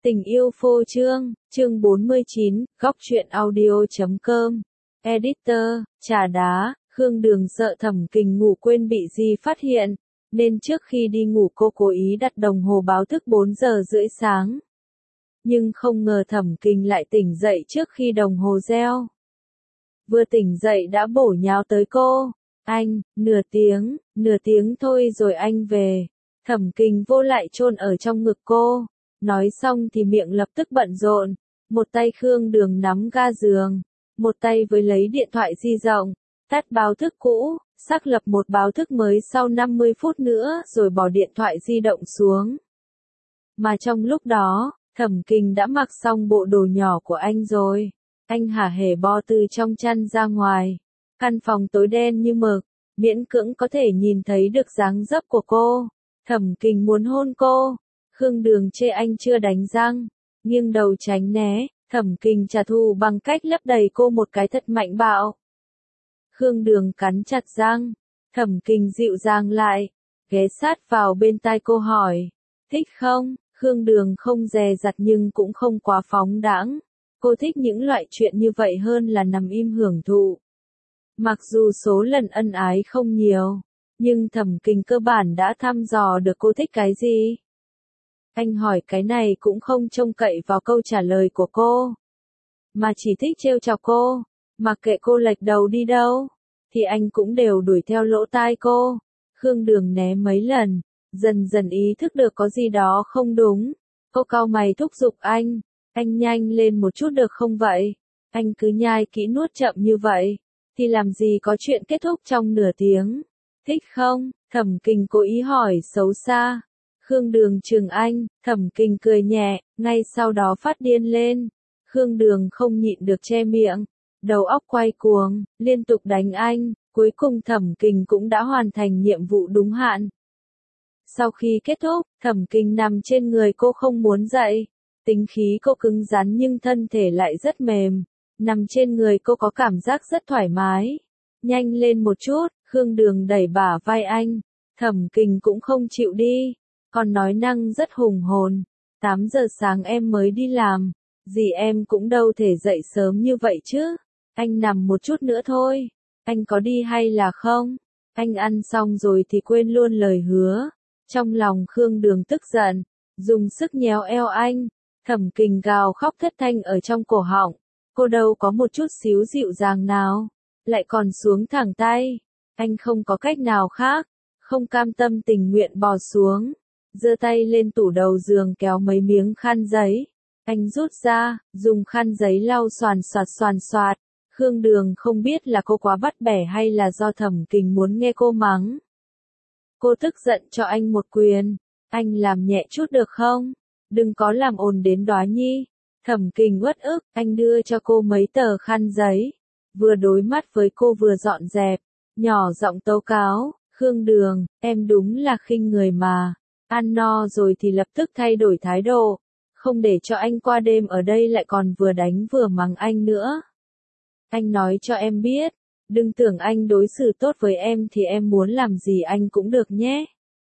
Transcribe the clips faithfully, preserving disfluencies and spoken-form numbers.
Tình yêu phô trương, chương bốn mươi chín, góc truyện audio chấm com. Editor, trà đá, Khương Đường sợ Thẩm Kình ngủ quên bị Di phát hiện, nên trước khi đi ngủ cô cố ý đặt đồng hồ báo thức bốn giờ rưỡi sáng. Nhưng không ngờ Thẩm Kình lại tỉnh dậy trước khi đồng hồ reo. Vừa tỉnh dậy đã bổ nhào tới cô. Anh, nửa tiếng, nửa tiếng thôi rồi anh về. Thẩm Kình vô lại chôn ở trong ngực cô. Nói xong thì miệng lập tức bận rộn, một tay Khương Đường nắm ga giường, một tay với lấy điện thoại di động, tắt báo thức cũ, xác lập một báo thức mới sau năm mươi phút nữa rồi bỏ điện thoại di động xuống. Mà trong lúc đó, Thẩm Kình đã mặc xong bộ đồ nhỏ của anh rồi. Anh hả hề bò từ trong chăn ra ngoài. Căn phòng tối đen như mực, miễn cưỡng có thể nhìn thấy được dáng dấp của cô. Thẩm Kình muốn hôn cô. Khương Đường chê anh chưa đánh răng, nghiêng đầu tránh né, Thẩm Kình trả thù bằng cách lấp đầy cô một cái thật mạnh bạo. Khương Đường cắn chặt răng, Thẩm Kình dịu dàng lại, ghé sát vào bên tai cô hỏi, thích không? Khương Đường không dè dặt nhưng cũng không quá phóng đãng, cô thích những loại chuyện như vậy hơn là nằm im hưởng thụ. Mặc dù số lần ân ái không nhiều, nhưng Thẩm Kình cơ bản đã thăm dò được cô thích cái gì. Anh hỏi cái này cũng không trông cậy vào câu trả lời của cô, mà chỉ thích trêu chọc cô, mặc kệ cô lệch đầu đi đâu, thì anh cũng đều đuổi theo lỗ tai cô. Khương Đường né mấy lần, dần dần ý thức được có gì đó không đúng, cô cau mày thúc giục anh, anh nhanh lên một chút được không vậy? Anh cứ nhai kỹ nuốt chậm như vậy, thì làm gì có chuyện kết thúc trong nửa tiếng, thích không? Thẩm Kình cố ý hỏi xấu xa. Khương Đường chừng anh, Thẩm Kình cười nhẹ, ngay sau đó phát điên lên. Khương Đường không nhịn được che miệng, đầu óc quay cuồng, liên tục đánh anh, cuối cùng Thẩm Kình cũng đã hoàn thành nhiệm vụ đúng hạn. Sau khi kết thúc, Thẩm Kình nằm trên người cô không muốn dậy, tính khí cô cứng rắn nhưng thân thể lại rất mềm, nằm trên người cô có cảm giác rất thoải mái. Nhanh lên một chút, Khương Đường đẩy bả vai anh, Thẩm Kình cũng không chịu đi. Còn nói năng rất hùng hồn, tám giờ sáng em mới đi làm, gì em cũng đâu thể dậy sớm như vậy chứ, anh nằm một chút nữa thôi, anh có đi hay là không? Anh ăn xong rồi thì quên luôn lời hứa. Trong lòng Khương Đường tức giận, dùng sức nhéo eo anh, Thẩm Kình gào khóc thất thanh ở trong cổ họng, cô đâu có một chút xíu dịu dàng nào, lại còn xuống thẳng tay, anh không có cách nào khác, không cam tâm tình nguyện bò xuống. Giơ tay lên tủ đầu giường kéo mấy miếng khăn giấy. Anh rút ra, dùng khăn giấy lau xoàn xoạt xoàn xoạt. Khương Đường không biết là cô quá bắt bẻ hay là do Thẩm Kình muốn nghe cô mắng. Cô tức giận cho anh một quyền. Anh làm nhẹ chút được không? Đừng có làm ồn đến Đóa Nhi. Thẩm Kình uất ức, anh đưa cho cô mấy tờ khăn giấy. Vừa đối mắt với cô vừa dọn dẹp. Nhỏ giọng tố cáo, Khương Đường, em đúng là khinh người mà. Ăn no rồi thì lập tức thay đổi thái độ, không để cho anh qua đêm ở đây lại còn vừa đánh vừa mắng anh nữa. Anh nói cho em biết, đừng tưởng anh đối xử tốt với em thì em muốn làm gì anh cũng được nhé.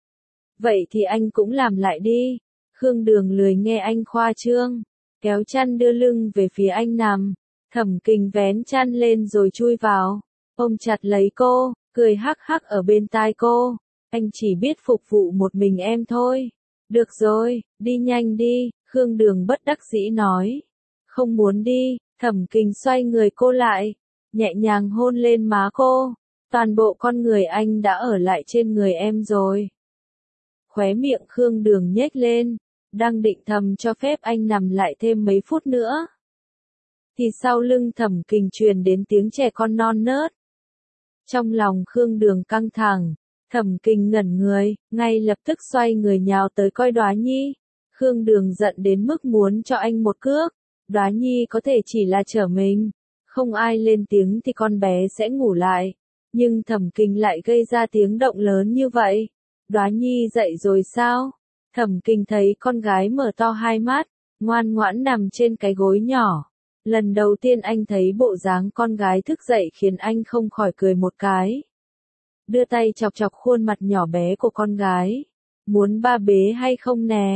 Vậy thì anh cũng làm lại đi. Khương Đường lười nghe anh khoa trương, kéo chăn đưa lưng về phía anh nằm. Thẩm Kình vén chăn lên rồi chui vào, ôm chặt lấy cô, cười hắc hắc ở bên tai cô. Anh chỉ biết phục vụ một mình em thôi. Được rồi, đi nhanh đi, Khương Đường bất đắc dĩ nói. Không muốn đi, Thẩm Kình xoay người cô lại, nhẹ nhàng hôn lên má cô. Toàn bộ con người anh đã ở lại trên người em rồi. Khóe miệng Khương Đường nhếch lên, đang định thầm cho phép anh nằm lại thêm mấy phút nữa. Thì sau lưng Thẩm Kình truyền đến tiếng trẻ con non nớt. Trong lòng Khương Đường căng thẳng. Thẩm Kình ngẩn người, ngay lập tức xoay người nhào tới coi Đóa Nhi. Khương Đường giận đến mức muốn cho anh một cước. Đóa Nhi có thể chỉ là trở mình, không ai lên tiếng thì con bé sẽ ngủ lại. Nhưng Thẩm Kình lại gây ra tiếng động lớn như vậy. Đóa Nhi dậy rồi sao? Thẩm Kình thấy con gái mở to hai mắt, ngoan ngoãn nằm trên cái gối nhỏ. Lần đầu tiên anh thấy bộ dáng con gái thức dậy khiến anh không khỏi cười một cái. Đưa tay chọc chọc khuôn mặt nhỏ bé của con gái. Muốn ba bế hay không nè?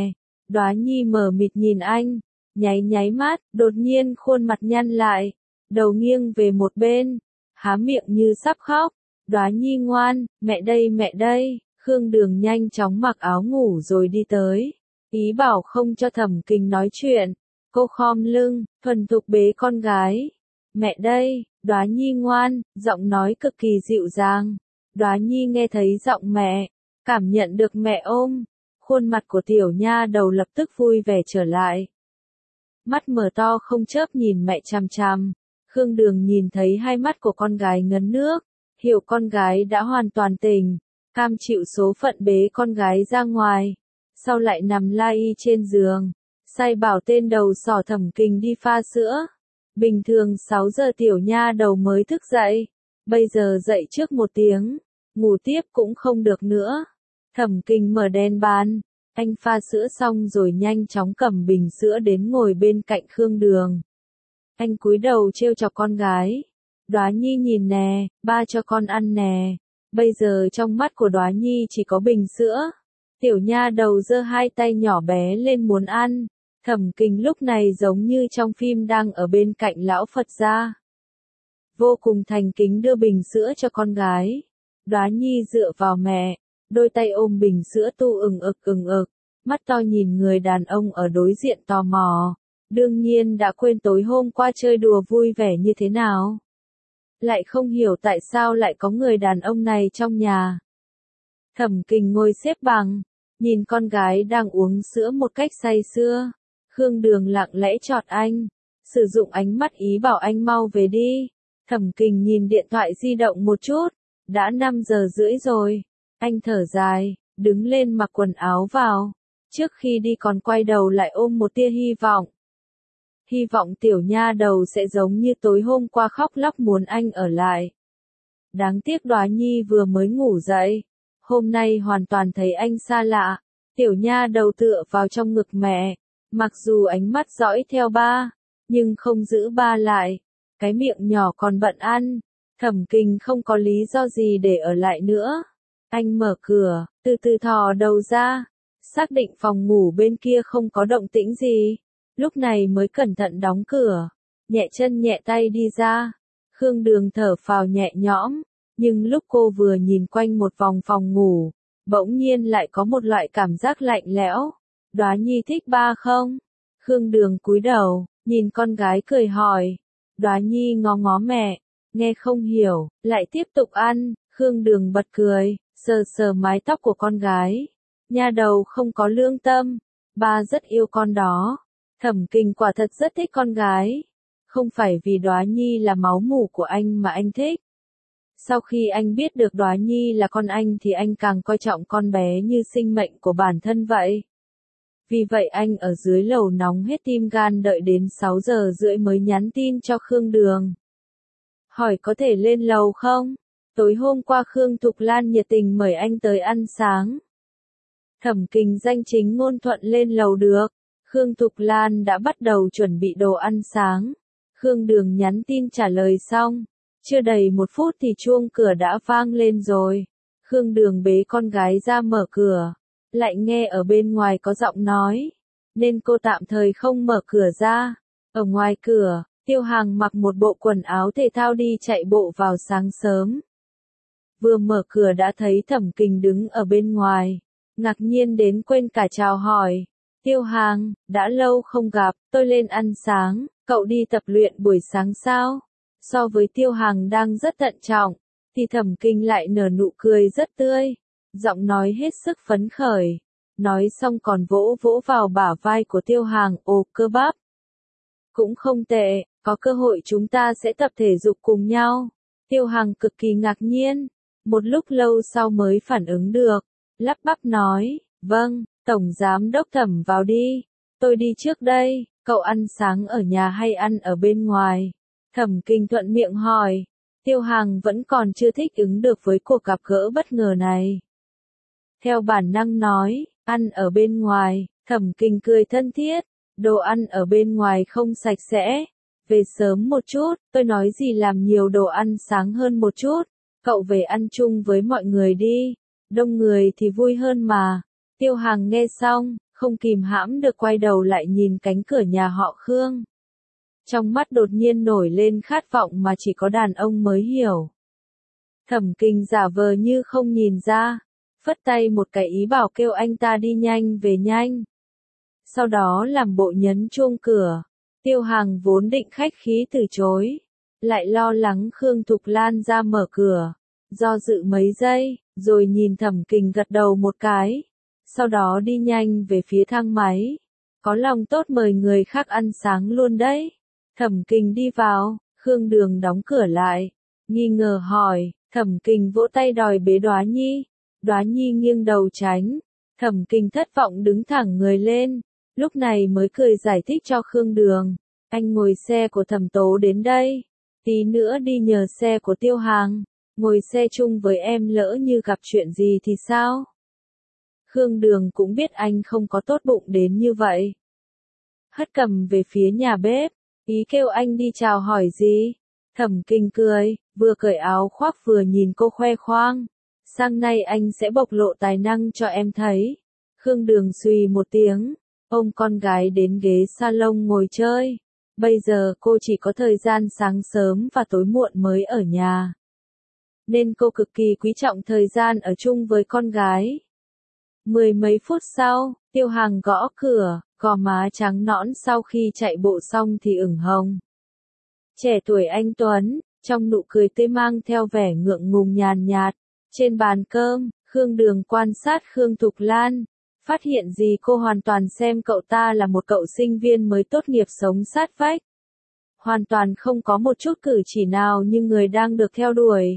Đóa Nhi mờ mịt nhìn anh, nháy nháy mắt, đột nhiên khuôn mặt nhăn lại, đầu nghiêng về một bên, há miệng như sắp khóc. Đóa Nhi ngoan, mẹ đây mẹ đây. Khương Đường nhanh chóng mặc áo ngủ rồi đi tới, ý bảo không cho Thẩm Kình nói chuyện. Cô khom lưng, thuần thục bế con gái. Mẹ đây, Đóa Nhi ngoan, giọng nói cực kỳ dịu dàng. Đóa Nhi nghe thấy giọng mẹ, cảm nhận được mẹ ôm, khuôn mặt của tiểu nha đầu lập tức vui vẻ trở lại. Mắt mở to không chớp nhìn mẹ chằm chằm. Khương Đường nhìn thấy hai mắt của con gái ngấn nước, hiểu con gái đã hoàn toàn tỉnh, cam chịu số phận bế con gái ra ngoài, sau lại nằm la y trên giường, sai bảo tên đầu sỏ Thẩm Kình đi pha sữa. Bình thường sáu giờ tiểu nha đầu mới thức dậy, bây giờ dậy trước một tiếng, ngủ tiếp cũng không được nữa. Thẩm Kình mở đèn bàn, anh pha sữa xong rồi nhanh chóng cầm bình sữa đến ngồi bên cạnh Khương Đường. Anh cúi đầu trêu chọc con gái. Đóa Nhi nhìn nè, ba cho con ăn nè. Bây giờ trong mắt của Đóa Nhi chỉ có bình sữa. Tiểu nha đầu giơ hai tay nhỏ bé lên muốn ăn. Thẩm Kình lúc này giống như trong phim đang ở bên cạnh lão Phật gia. Vô cùng thành kính đưa bình sữa cho con gái. Đóa Nhi dựa vào mẹ, đôi tay ôm bình sữa tu ừng ực ừng ực, mắt to nhìn người đàn ông ở đối diện tò mò. Đương nhiên đã quên tối hôm qua chơi đùa vui vẻ như thế nào. Lại không hiểu tại sao lại có người đàn ông này trong nhà. Thẩm Kình ngồi xếp bằng, nhìn con gái đang uống sữa một cách say sưa. Khương Đường lặng lẽ chọt anh, sử dụng ánh mắt ý bảo anh mau về đi. Thẩm Kình nhìn điện thoại di động một chút, đã năm giờ rưỡi rồi. Anh thở dài, đứng lên mặc quần áo vào. Trước khi đi còn quay đầu lại ôm một tia hy vọng. Hy vọng tiểu nha đầu sẽ giống như tối hôm qua khóc lóc muốn anh ở lại. Đáng tiếc Đóa Nhi vừa mới ngủ dậy, hôm nay hoàn toàn thấy anh xa lạ. Tiểu nha đầu tựa vào trong ngực mẹ, mặc dù ánh mắt dõi theo ba, nhưng không giữ ba lại. Cái miệng nhỏ còn bận ăn. Thẩm Kình không có lý do gì để ở lại nữa. Anh mở cửa, từ từ thò đầu ra, xác định phòng ngủ bên kia không có động tĩnh gì. Lúc này mới cẩn thận đóng cửa, nhẹ chân nhẹ tay đi ra. Khương Đường thở phào nhẹ nhõm, nhưng lúc cô vừa nhìn quanh một vòng phòng ngủ, bỗng nhiên lại có một loại cảm giác lạnh lẽo. Đóa Nhi thích ba không? Khương Đường cúi đầu, nhìn con gái cười hỏi. Đóa Nhi ngó ngó mẹ, nghe không hiểu, lại tiếp tục ăn. Khương Đường bật cười, sờ sờ mái tóc của con gái. Nha đầu không có lương tâm, ba rất yêu con đó. Thẩm Kình quả thật rất thích con gái. Không phải vì Đóa Nhi là máu mủ của anh mà anh thích. Sau khi anh biết được Đóa Nhi là con anh thì anh càng coi trọng con bé như sinh mệnh của bản thân vậy. Vì vậy anh ở dưới lầu nóng hết tim gan đợi đến sáu giờ rưỡi mới nhắn tin cho Khương Đường. Hỏi có thể lên lầu không? Tối hôm qua Khương Thục Lan nhiệt tình mời anh tới ăn sáng. Thẩm Kình danh chính ngôn thuận lên lầu được. Khương Thục Lan đã bắt đầu chuẩn bị đồ ăn sáng. Khương Đường nhắn tin trả lời xong. Chưa đầy một phút thì chuông cửa đã vang lên rồi. Khương Đường bế con gái ra mở cửa. Lại nghe ở bên ngoài có giọng nói. Nên cô tạm thời không mở cửa ra. Ở ngoài cửa, Tiêu Hằng mặc một bộ quần áo thể thao đi chạy bộ vào sáng sớm. Vừa mở cửa đã thấy Thẩm Kình đứng ở bên ngoài. Ngạc nhiên đến quên cả chào hỏi. Tiêu Hằng, đã lâu không gặp, tôi lên ăn sáng, cậu đi tập luyện buổi sáng sao? So với Tiêu Hằng đang rất thận trọng, thì Thẩm Kình lại nở nụ cười rất tươi, giọng nói hết sức phấn khởi. Nói xong còn vỗ vỗ vào bả vai của Tiêu Hằng, ồ cơ bắp. Cũng không tệ, có cơ hội chúng ta sẽ tập thể dục cùng nhau. Tiêu Hằng cực kỳ ngạc nhiên, một lúc lâu sau mới phản ứng được, lắp bắp nói, vâng. Tổng giám đốc Thẩm vào đi, tôi đi trước đây, cậu ăn sáng ở nhà hay ăn ở bên ngoài? Thẩm Kình thuận miệng hỏi, Tiêu Hằng vẫn còn chưa thích ứng được với cuộc gặp gỡ bất ngờ này. Theo bản năng nói, ăn ở bên ngoài. Thẩm Kình cười thân thiết, đồ ăn ở bên ngoài không sạch sẽ, về sớm một chút, tôi nói gì làm nhiều đồ ăn sáng hơn một chút, cậu về ăn chung với mọi người đi, đông người thì vui hơn mà. Tiêu Hằng nghe xong, không kìm hãm được quay đầu lại nhìn cánh cửa nhà họ Khương. Trong mắt đột nhiên nổi lên khát vọng mà chỉ có đàn ông mới hiểu. Thẩm Kình giả vờ như không nhìn ra, phất tay một cái ý bảo kêu anh ta đi nhanh về nhanh. Sau đó làm bộ nhấn chuông cửa, Tiêu Hằng vốn định khách khí từ chối, lại lo lắng Khương Thục Lan ra mở cửa, do dự mấy giây, rồi nhìn Thẩm Kình gật đầu một cái, sau đó đi nhanh về phía thang máy. Có lòng tốt mời người khác ăn sáng luôn đấy. Thẩm Kình đi vào, Khương Đường đóng cửa lại, nghi ngờ hỏi, Thẩm Kình vỗ tay đòi bế Đóa Nhi. Đóa Nhi nghiêng đầu tránh, Thẩm Kình thất vọng đứng thẳng người lên, lúc này mới cười giải thích cho Khương Đường, anh ngồi xe của Thẩm Tố đến đây, tí nữa đi nhờ xe của Tiêu Hằng, ngồi xe chung với em lỡ như gặp chuyện gì thì sao? Khương Đường cũng biết anh không có tốt bụng đến như vậy. Hất cầm về phía nhà bếp, ý kêu anh đi chào hỏi gì? Thẩm Kình cười, vừa cởi áo khoác vừa nhìn cô khoe khoang. Sang nay anh sẽ bộc lộ tài năng cho em thấy. Khương Đường xùy một tiếng, ôm con gái đến ghế salon ngồi chơi. Bây giờ cô chỉ có thời gian sáng sớm và tối muộn mới ở nhà. Nên cô cực kỳ quý trọng thời gian ở chung với con gái. Mười mấy phút sau, Tiêu Hằng gõ cửa, gò má trắng nõn sau khi chạy bộ xong thì ửng hồng. Trẻ tuổi anh tuấn, trong nụ cười tươi mang theo vẻ ngượng ngùng nhàn nhạt. Trên bàn cơm, Khương Đường quan sát Khương Thục Lan, phát hiện gì cô hoàn toàn xem cậu ta là một cậu sinh viên mới tốt nghiệp sống sát vách. Hoàn toàn không có một chút cử chỉ nào như người đang được theo đuổi.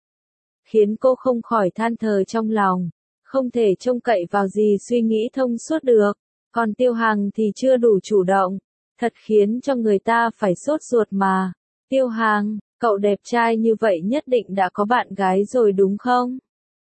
Khiến cô không khỏi than thở trong lòng, không thể trông cậy vào gì suy nghĩ thông suốt được, còn Tiêu Hằng thì chưa đủ chủ động, thật khiến cho người ta phải sốt ruột mà. Tiêu Hằng, cậu đẹp trai như vậy nhất định đã có bạn gái rồi đúng không?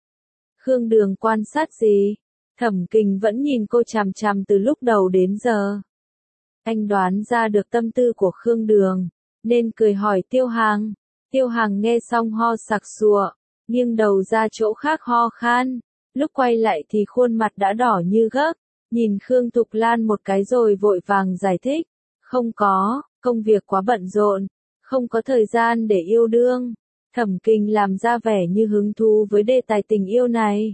Khương Đường quan sát gì? Thẩm Kình vẫn nhìn cô chằm chằm từ lúc đầu đến giờ. Anh đoán ra được tâm tư của Khương Đường, nên cười hỏi Tiêu Hằng. Tiêu Hằng nghe xong ho sặc sụa, nghiêng đầu ra chỗ khác ho khan, lúc quay lại thì khuôn mặt đã đỏ như gấc, nhìn Khương Thục Lan một cái rồi vội vàng giải thích, không có, công việc quá bận rộn, không có thời gian để yêu đương. Thẩm Kình làm ra vẻ như hứng thú với đề tài tình yêu này.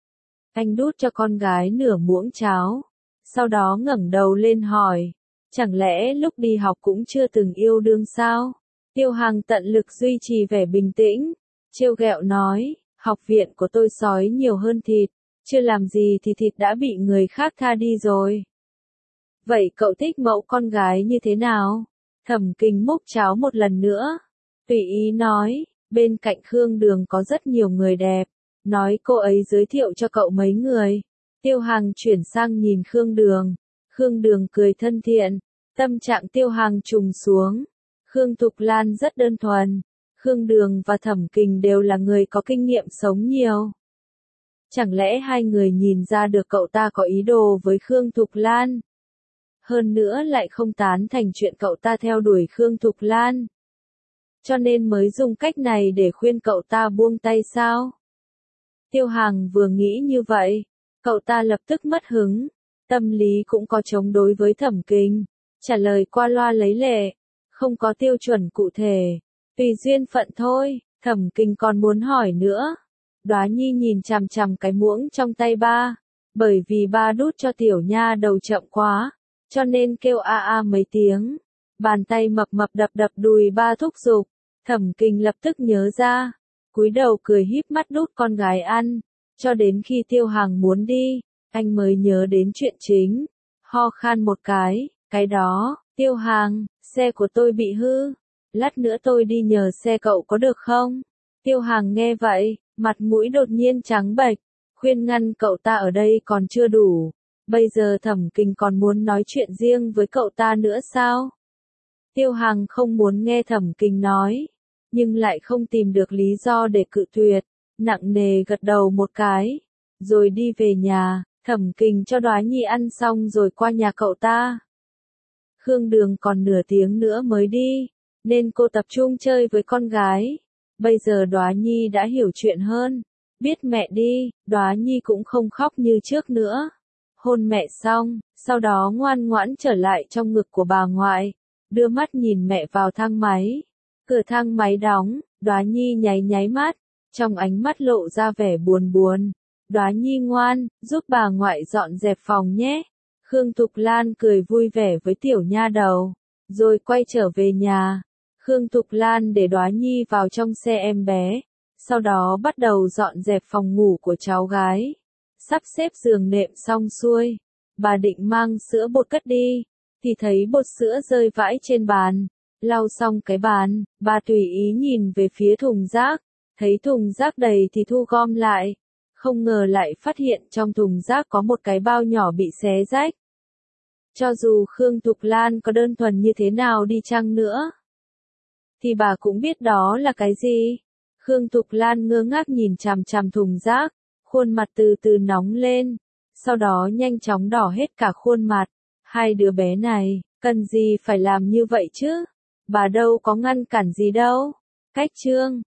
Anh đút cho con gái nửa muỗng cháo, sau đó ngẩng đầu lên hỏi, chẳng lẽ lúc đi học cũng chưa từng yêu đương sao? Tiêu Hằng tận lực duy trì vẻ bình tĩnh, trêu ghẹo nói, học viện của tôi sói nhiều hơn thịt, chưa làm gì thì thịt đã bị người khác tha đi rồi. Vậy cậu thích mẫu con gái như thế nào? Thẩm Kình múc cháo một lần nữa, tùy ý nói, bên cạnh Khương Đường có rất nhiều người đẹp, nói cô ấy giới thiệu cho cậu mấy người. Tiêu Hằng chuyển sang nhìn Khương Đường, Khương Đường cười thân thiện, tâm trạng Tiêu Hằng trùng xuống. Khương Thục Lan rất đơn thuần, Khương Đường và Thẩm Kình đều là người có kinh nghiệm sống nhiều. Chẳng lẽ hai người nhìn ra được cậu ta có ý đồ với Khương Thục Lan? Hơn nữa lại không tán thành chuyện cậu ta theo đuổi Khương Thục Lan. Cho nên mới dùng cách này để khuyên cậu ta buông tay sao? Tiêu Hằng vừa nghĩ như vậy, cậu ta lập tức mất hứng, tâm lý cũng có chống đối với Thẩm Kình, trả lời qua loa lấy lệ, không có tiêu chuẩn cụ thể, tùy duyên phận thôi. Thẩm Kình còn muốn hỏi nữa. Đóa Nhi nhìn chằm chằm cái muỗng trong tay ba, bởi vì ba đút cho tiểu nha đầu chậm quá, cho nên kêu a a mấy tiếng, bàn tay mập mập đập đập đùi ba thúc giục. Thẩm Kình lập tức nhớ ra, cúi đầu cười híp mắt đút con gái ăn, cho đến khi Tiêu Hằng muốn đi, anh mới nhớ đến chuyện chính, ho khan một cái, cái đó, Tiêu Hằng, xe của tôi bị hư, lát nữa tôi đi nhờ xe cậu có được không? Tiêu Hằng nghe vậy, mặt mũi đột nhiên trắng bệch, khuyên ngăn cậu ta ở đây còn chưa đủ, bây giờ Thẩm Kình còn muốn nói chuyện riêng với cậu ta nữa sao? Tiêu Hằng không muốn nghe Thẩm Kình nói, nhưng lại không tìm được lý do để cự tuyệt, nặng nề gật đầu một cái, rồi đi về nhà. Thẩm Kình cho Đóa Nhi ăn xong rồi qua nhà cậu ta. Khương Đường còn nửa tiếng nữa mới đi, nên cô tập trung chơi với con gái. Bây giờ Đóa Nhi đã hiểu chuyện hơn, biết mẹ đi, Đóa Nhi cũng không khóc như trước nữa. Hôn mẹ xong, sau đó ngoan ngoãn trở lại trong ngực của bà ngoại, đưa mắt nhìn mẹ vào thang máy. Cửa thang máy đóng, Đóa Nhi nháy nháy mắt, trong ánh mắt lộ ra vẻ buồn buồn. Đóa Nhi ngoan, giúp bà ngoại dọn dẹp phòng nhé. Khương Thục Lan cười vui vẻ với tiểu nha đầu, rồi quay trở về nhà. Khương Thục Lan để Đóa Nhi vào trong xe em bé, sau đó bắt đầu dọn dẹp phòng ngủ của cháu gái. Sắp xếp giường nệm xong xuôi, bà định mang sữa bột cất đi, thì thấy bột sữa rơi vãi trên bàn. Lau xong cái bàn, bà tùy ý nhìn về phía thùng rác, thấy thùng rác đầy thì thu gom lại. Không ngờ lại phát hiện trong thùng rác có một cái bao nhỏ bị xé rách. Cho dù Khương Thục Lan có đơn thuần như thế nào đi chăng nữa, thì bà cũng biết đó là cái gì. Khương Thục Lan ngơ ngác nhìn chằm chằm thùng rác, khuôn mặt từ từ nóng lên, sau đó nhanh chóng đỏ hết cả khuôn mặt. Hai đứa bé này, cần gì phải làm như vậy chứ? Bà đâu có ngăn cản gì đâu. Cách chương